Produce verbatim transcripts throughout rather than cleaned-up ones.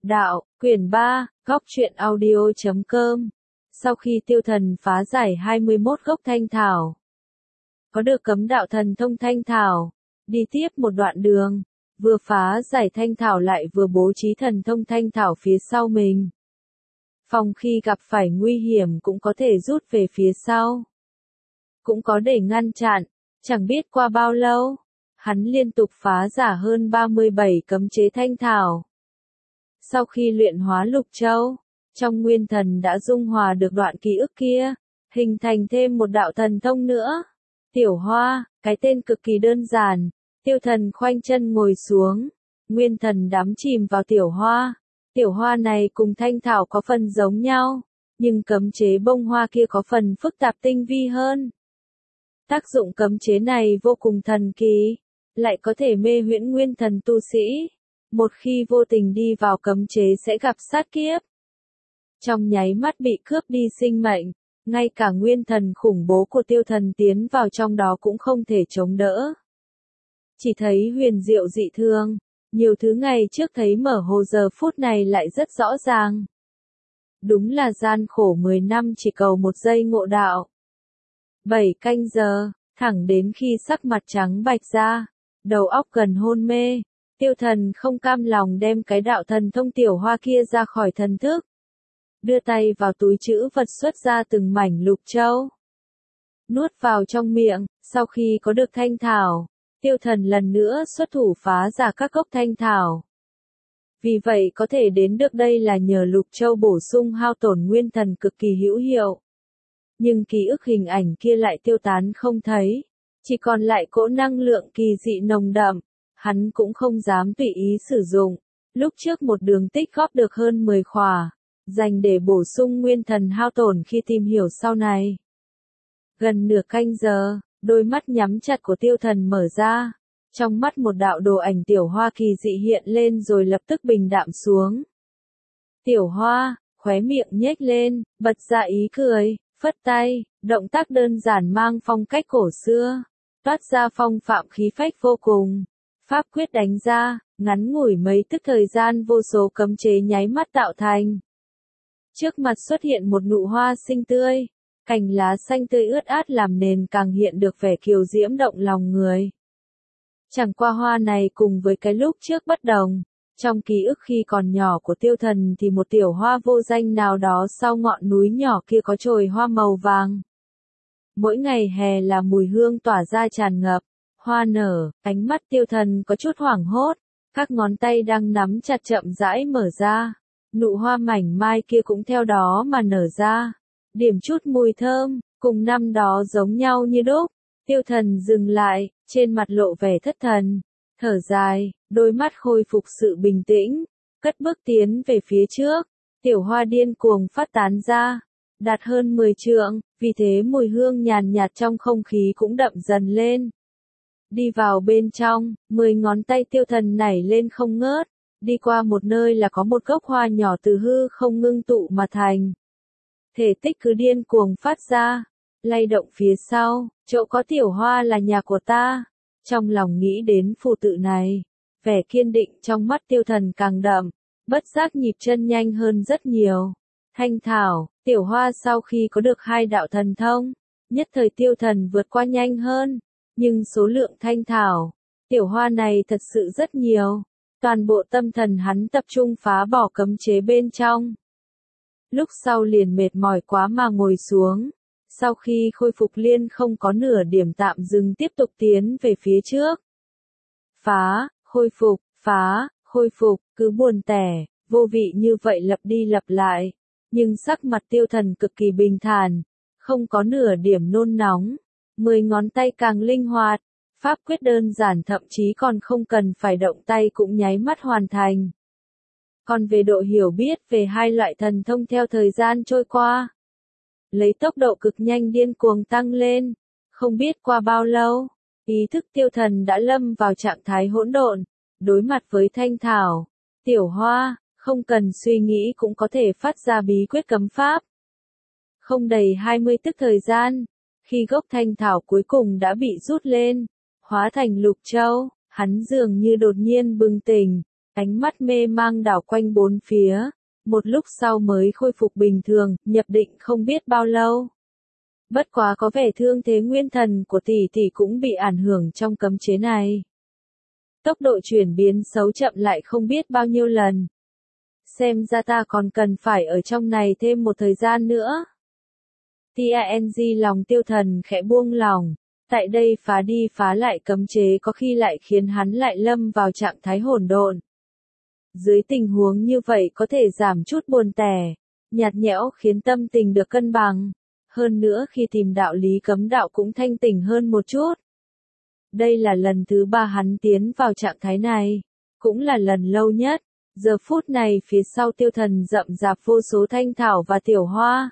Đạo, quyển ba, góc truyện audio.com. Sau khi tiêu thần phá giải hai mươi mốt gốc thanh thảo, có được cấm đạo thần thông thanh thảo, đi tiếp một đoạn đường, vừa phá giải thanh thảo lại vừa bố trí thần thông thanh thảo phía sau mình. Phòng khi gặp phải nguy hiểm cũng có thể rút về phía sau. Cũng có để ngăn chặn, chẳng biết qua bao lâu, hắn liên tục phá giả hơn ba mươi bảy cấm chế thanh thảo. Sau khi luyện hóa lục châu, trong nguyên thần đã dung hòa được đoạn ký ức kia, hình thành thêm một đạo thần thông nữa. Tiểu Hoa, cái tên cực kỳ đơn giản, tiêu thần khoanh chân ngồi xuống, nguyên thần đắm chìm vào Tiểu Hoa. Tiểu Hoa này cùng thanh thảo có phần giống nhau, nhưng cấm chế bông hoa kia có phần phức tạp tinh vi hơn. Tác dụng cấm chế này vô cùng thần kỳ, lại có thể mê huyễn nguyên thần tu sĩ. Một khi vô tình đi vào cấm chế sẽ gặp sát kiếp. Trong nháy mắt bị cướp đi sinh mệnh, ngay cả nguyên thần khủng bố của tiêu thần tiến vào trong đó cũng không thể chống đỡ. Chỉ thấy huyền diệu dị thương, nhiều thứ ngày trước thấy mở hồ giờ phút này lại rất rõ ràng. Đúng là gian khổ mười năm chỉ cầu một giây ngộ đạo. Bảy canh giờ, thẳng đến khi sắc mặt trắng bạch ra, đầu óc gần hôn mê. Tiêu thần không cam lòng đem cái đạo thần thông Tiểu Hoa kia ra khỏi thần thức. Đưa tay vào túi trữ vật xuất ra từng mảnh lục châu. Nuốt vào trong miệng, sau khi có được thanh thảo, tiêu thần lần nữa xuất thủ phá ra các gốc thanh thảo. Vì vậy có thể đến được đây là nhờ lục châu bổ sung hao tổn nguyên thần cực kỳ hữu hiệu. Nhưng ký ức hình ảnh kia lại tiêu tán không thấy, chỉ còn lại cỗ năng lượng kỳ dị nồng đậm. Hắn cũng không dám tùy ý sử dụng, lúc trước một đường tích góp được hơn mười khỏa, dành để bổ sung nguyên thần hao tổn khi tìm hiểu sau này. Gần nửa canh giờ, đôi mắt nhắm chặt của tiêu thần mở ra, trong mắt một đạo đồ ảnh Tiểu Hoa kỳ dị hiện lên rồi lập tức bình đạm xuống. Tiểu Hoa, khóe miệng nhếch lên, bật ra ý cười, phất tay, động tác đơn giản mang phong cách cổ xưa, toát ra phong phạm khí phách vô cùng. Pháp quyết đánh ra, ngắn ngủi mấy tức thời gian vô số cấm chế nháy mắt tạo thành. Trước mặt xuất hiện một nụ hoa xinh tươi, cành lá xanh tươi ướt át làm nền càng hiện được vẻ kiều diễm động lòng người. Chẳng qua hoa này cùng với cái lúc trước bất đồng, trong ký ức khi còn nhỏ của tiêu thần thì một tiểu hoa vô danh nào đó sau ngọn núi nhỏ kia có chồi hoa màu vàng. Mỗi ngày hè là mùi hương tỏa ra tràn ngập. Hoa nở, ánh mắt tiêu thần có chút hoảng hốt, các ngón tay đang nắm chặt chậm rãi mở ra, nụ hoa mảnh mai kia cũng theo đó mà nở ra, điểm chút mùi thơm, cùng năm đó giống nhau như đúc. Tiêu thần dừng lại, trên mặt lộ vẻ thất thần, thở dài, đôi mắt khôi phục sự bình tĩnh, cất bước tiến về phía trước, tiểu hoa điên cuồng phát tán ra, đạt hơn mười trượng, vì thế mùi hương nhàn nhạt trong không khí cũng đậm dần lên. Đi vào bên trong, mười ngón tay tiêu thần nảy lên không ngớt, đi qua một nơi là có một gốc hoa nhỏ từ hư không ngưng tụ mà thành. Thể tích cứ điên cuồng phát ra, lay động phía sau, chỗ có tiểu hoa là nhà của ta. Trong lòng nghĩ đến phù tự này, vẻ kiên định trong mắt tiêu thần càng đậm, bất giác nhịp chân nhanh hơn rất nhiều. Thanh thảo, tiểu hoa sau khi có được hai đạo thần thông, nhất thời tiêu thần vượt qua nhanh hơn. Nhưng số lượng thanh thảo, tiểu hoa này thật sự rất nhiều, toàn bộ tâm thần hắn tập trung phá bỏ cấm chế bên trong. Lúc sau liền mệt mỏi quá mà ngồi xuống, sau khi khôi phục liên không có nửa điểm tạm dừng tiếp tục tiến về phía trước. Phá, khôi phục, phá, khôi phục, cứ buồn tẻ, vô vị như vậy lặp đi lặp lại, nhưng sắc mặt tiêu thần cực kỳ bình thản, không có nửa điểm nôn nóng. Mười ngón tay càng linh hoạt, pháp quyết đơn giản thậm chí còn không cần phải động tay cũng nháy mắt hoàn thành. Còn về độ hiểu biết về hai loại thần thông theo thời gian trôi qua, lấy tốc độ cực nhanh điên cuồng tăng lên, không biết qua bao lâu, ý thức tiêu thần đã lâm vào trạng thái hỗn độn, đối mặt với thanh thảo, tiểu hoa, không cần suy nghĩ cũng có thể phát ra bí quyết cấm pháp. Không đầy hai mươi tức thời gian, khi gốc thanh thảo cuối cùng đã bị rút lên, hóa thành lục châu, hắn dường như đột nhiên bừng tỉnh, ánh mắt mê mang đảo quanh bốn phía, một lúc sau mới khôi phục bình thường, nhập định không biết bao lâu. Bất quá có vẻ thương thế nguyên thần của tỷ tỷ cũng bị ảnh hưởng trong cấm chế này. Tốc độ chuyển biến xấu chậm lại không biết bao nhiêu lần. Xem ra ta còn cần phải ở trong này thêm một thời gian nữa. Tang lòng Tiêu Thần khẽ buông lòng. Tại đây phá đi phá lại cấm chế có khi lại khiến hắn lại lâm vào trạng thái hỗn độn. Dưới tình huống như vậy có thể giảm chút buồn tẻ, nhạt nhẽo khiến tâm tình được cân bằng. Hơn nữa khi tìm đạo lý cấm đạo cũng thanh tỉnh hơn một chút. Đây là lần thứ ba hắn tiến vào trạng thái này, cũng là lần lâu nhất. Giờ phút này phía sau Tiêu Thần rậm rạp vô số thanh thảo và tiểu hoa.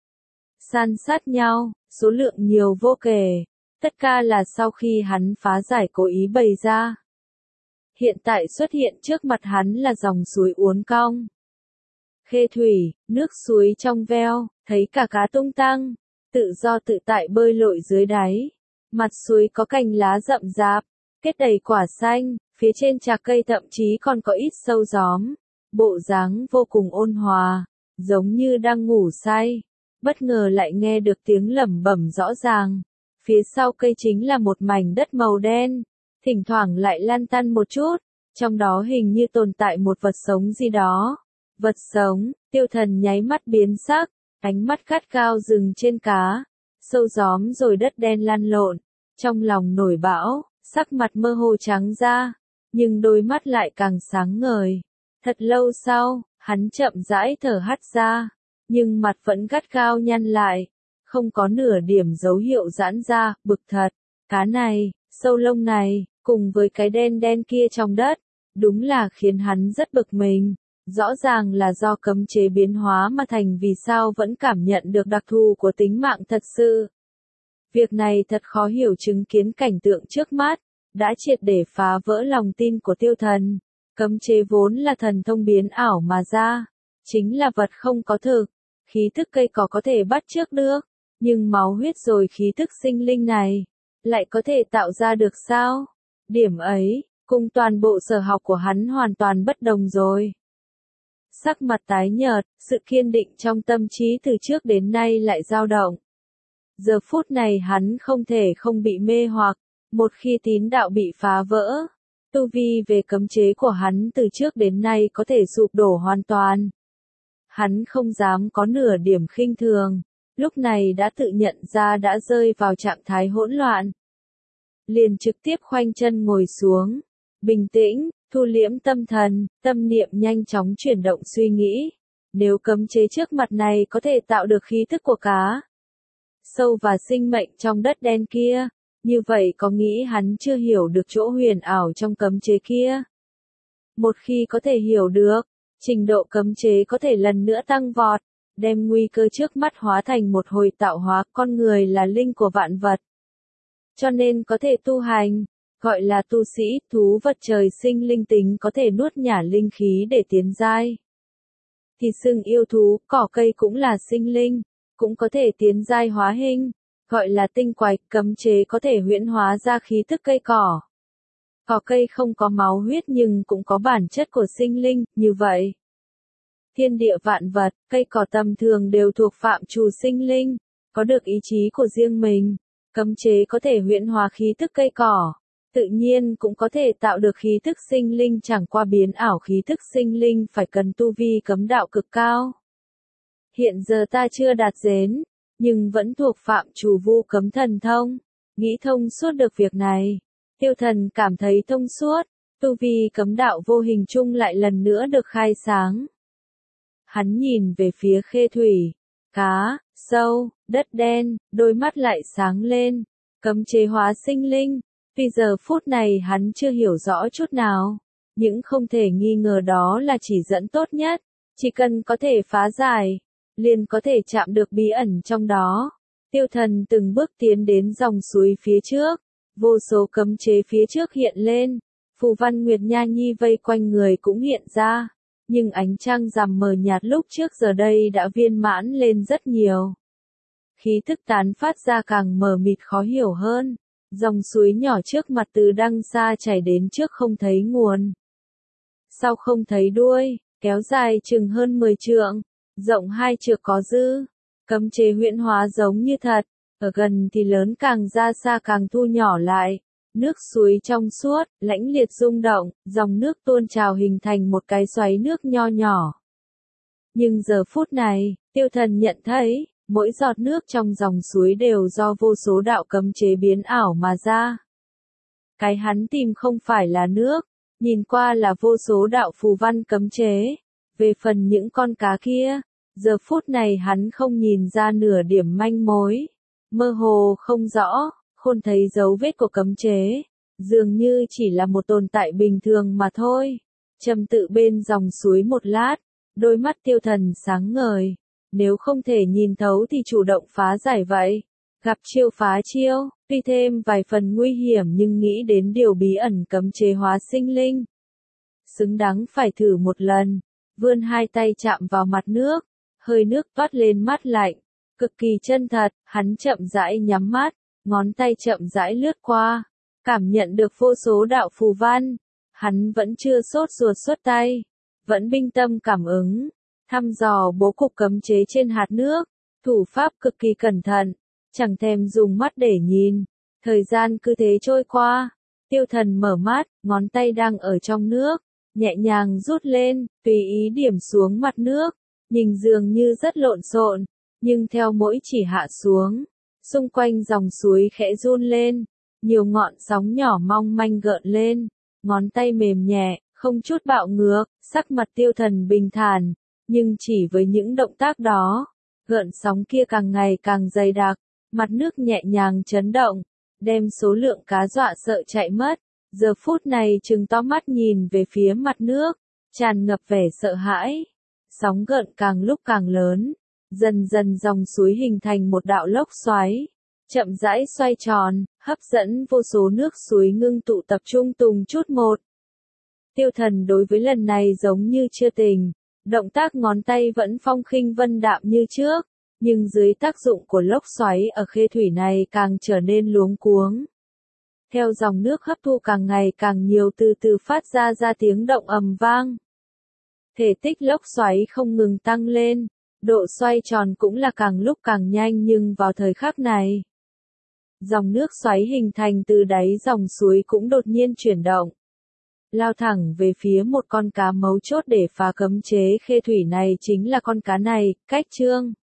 San sát nhau, số lượng nhiều vô kể. Tất cả là sau khi hắn phá giải cố ý bày ra. Hiện tại xuất hiện trước mặt hắn là dòng suối uốn cong. Khê thủy, nước suối trong veo, thấy cả cá tung tăng, tự do tự tại bơi lội dưới đáy. Mặt suối có cành lá rậm rạp, kết đầy quả xanh, phía trên trạc cây thậm chí còn có ít sâu gióm. Bộ dáng vô cùng ôn hòa, giống như đang ngủ say. Bất ngờ lại nghe được tiếng lẩm bẩm rõ ràng. Phía sau cây chính là một mảnh đất màu đen, thỉnh thoảng lại lăn tăn một chút, trong đó hình như tồn tại một vật sống gì đó. Vật sống, Tiêu Thần nháy mắt biến sắc, ánh mắt gắt cao dừng trên cá, sâu gióm rồi đất đen lăn lộn, trong lòng nổi bão, sắc mặt mơ hồ trắng ra, nhưng đôi mắt lại càng sáng ngời. Thật lâu sau, hắn chậm rãi thở hắt ra, nhưng mặt vẫn gắt cao nhăn lại. Không có nửa điểm dấu hiệu giãn ra, bực thật. Cá này, sâu lông này, cùng với cái đen đen kia trong đất, đúng là khiến hắn rất bực mình. Rõ ràng là do cấm chế biến hóa mà thành vì sao vẫn cảm nhận được đặc thù của tính mạng thật sự. Việc này thật khó hiểu chứng kiến cảnh tượng trước mắt, đã triệt để phá vỡ lòng tin của Tiêu Thần. Cấm chế vốn là thần thông biến ảo mà ra, chính là vật không có thực, khí thức cây cỏ có thể bắt chước được. Nhưng máu huyết rồi khí thức sinh linh này, lại có thể tạo ra được sao? Điểm ấy, cùng toàn bộ sở học của hắn hoàn toàn bất đồng rồi. Sắc mặt tái nhợt, sự kiên định trong tâm trí từ trước đến nay lại dao động. Giờ phút này hắn không thể không bị mê hoặc, một khi tín đạo bị phá vỡ, tu vi về cấm chế của hắn từ trước đến nay có thể sụp đổ hoàn toàn. Hắn không dám có nửa điểm khinh thường. Lúc này đã tự nhận ra đã rơi vào trạng thái hỗn loạn. Liền trực tiếp khoanh chân ngồi xuống, bình tĩnh, thu liễm tâm thần, tâm niệm nhanh chóng chuyển động suy nghĩ. Nếu cấm chế trước mặt này có thể tạo được khí thức của cá, sâu và sinh mệnh trong đất đen kia, như vậy có nghĩ hắn chưa hiểu được chỗ huyền ảo trong cấm chế kia. Một khi có thể hiểu được, trình độ cấm chế có thể lần nữa tăng vọt. Đem nguy cơ trước mắt hóa thành một hồi tạo hóa, con người là linh của vạn vật. Cho nên có thể tu hành, gọi là tu sĩ, thú vật trời sinh linh tính có thể nuốt nhả linh khí để tiến giai. Thì xưng yêu thú, cỏ cây cũng là sinh linh, cũng có thể tiến giai hóa hình, gọi là tinh quái, cấm chế có thể huyễn hóa ra khí thức cây cỏ. Cỏ cây không có máu huyết nhưng cũng có bản chất của sinh linh, như vậy. Thiên địa vạn vật, cây cỏ tầm thường đều thuộc phạm trù sinh linh, có được ý chí của riêng mình. Cấm chế có thể huyễn hóa khí thức cây cỏ, tự nhiên cũng có thể tạo được khí thức sinh linh, chẳng qua biến ảo khí thức sinh linh phải cần tu vi cấm đạo cực cao. Hiện giờ ta chưa đạt đến, nhưng vẫn thuộc phạm trù vu cấm thần thông, nghĩ thông suốt được việc này. Tiêu Thần cảm thấy thông suốt, tu vi cấm đạo vô hình chung lại lần nữa được khai sáng. Hắn nhìn về phía khê thủy, cá, sâu, đất đen, đôi mắt lại sáng lên, cấm chế hóa sinh linh. Vì giờ phút này hắn chưa hiểu rõ chút nào, những không thể nghi ngờ đó là chỉ dẫn tốt nhất, chỉ cần có thể phá giải, liền có thể chạm được bí ẩn trong đó. Tiêu Thần từng bước tiến đến dòng suối phía trước, vô số cấm chế phía trước hiện lên, phù văn Nguyệt Nha Nhi vây quanh người cũng hiện ra. Nhưng ánh trăng rằm mờ nhạt lúc trước giờ đây đã viên mãn lên rất nhiều. Khí thức tán phát ra càng mờ mịt khó hiểu hơn. Dòng suối nhỏ trước mặt từ đằng xa chảy đến trước không thấy nguồn. sau không thấy đuôi, kéo dài chừng hơn mười trượng, rộng hai trượng có dư. Cấm chế huyễn hóa giống như thật, ở gần thì lớn càng ra xa càng thu nhỏ lại. Nước suối trong suốt, lãnh liệt rung động, dòng nước tuôn trào hình thành một cái xoáy nước nho nhỏ. Nhưng giờ phút này, Tiêu Thần nhận thấy, mỗi giọt nước trong dòng suối đều do vô số đạo cấm chế biến ảo mà ra. Cái hắn tìm không phải là nước, nhìn qua là vô số đạo phù văn cấm chế. Về phần những con cá kia, giờ phút này hắn không nhìn ra nửa điểm manh mối. Mơ hồ không rõ, khôn thấy dấu vết của cấm chế, dường như chỉ là một tồn tại bình thường mà thôi. Trầm tự bên dòng suối một lát, đôi mắt Tiêu Thần sáng ngời. Nếu không thể nhìn thấu thì chủ động phá giải vậy. Gặp chiêu phá chiêu, tuy thêm vài phần nguy hiểm nhưng nghĩ đến điều bí ẩn cấm chế hóa sinh linh. Xứng đáng phải thử một lần, vươn hai tay chạm vào mặt nước, hơi nước toát lên mắt lạnh, cực kỳ chân thật, hắn chậm rãi nhắm mắt, ngón tay chậm rãi lướt qua, cảm nhận được vô số đạo phù văn, hắn vẫn chưa sốt ruột xuất tay, vẫn bình tâm cảm ứng, thăm dò bố cục cấm chế trên hạt nước, thủ pháp cực kỳ cẩn thận, chẳng thèm dùng mắt để nhìn, thời gian cứ thế trôi qua, Tiêu Thần mở mắt, ngón tay đang ở trong nước, nhẹ nhàng rút lên, tùy ý điểm xuống mặt nước, nhìn dường như rất lộn xộn, nhưng theo mỗi chỉ hạ xuống, xung quanh dòng suối khẽ run lên, nhiều ngọn sóng nhỏ mong manh gợn lên, ngón tay mềm nhẹ, không chút bạo ngược, sắc mặt Tiêu Thần bình thản, nhưng chỉ với những động tác đó, gợn sóng kia càng ngày càng dày đặc, mặt nước nhẹ nhàng chấn động, đem số lượng cá dọa sợ chạy mất. Giờ phút này trừng to mắt nhìn về phía mặt nước, tràn ngập vẻ sợ hãi. Sóng gợn càng lúc càng lớn, dần dần dòng suối hình thành một đạo lốc xoáy, chậm rãi xoay tròn, hấp dẫn vô số nước suối ngưng tụ tập trung từng chút một. Tiêu Thần đối với lần này giống như chưa tình, động tác ngón tay vẫn phong khinh vân đạm như trước, nhưng dưới tác dụng của lốc xoáy ở khê thủy này càng trở nên luống cuống. Theo dòng nước hấp thu càng ngày càng nhiều từ từ phát ra ra tiếng động ầm vang. Thể tích lốc xoáy không ngừng tăng lên, độ xoay tròn cũng là càng lúc càng nhanh nhưng vào thời khắc này, dòng nước xoáy hình thành từ đáy dòng suối cũng đột nhiên chuyển động, lao thẳng về phía một con cá mấu chốt để phá cấm chế khê thủy này chính là con cá này, Cách Trương.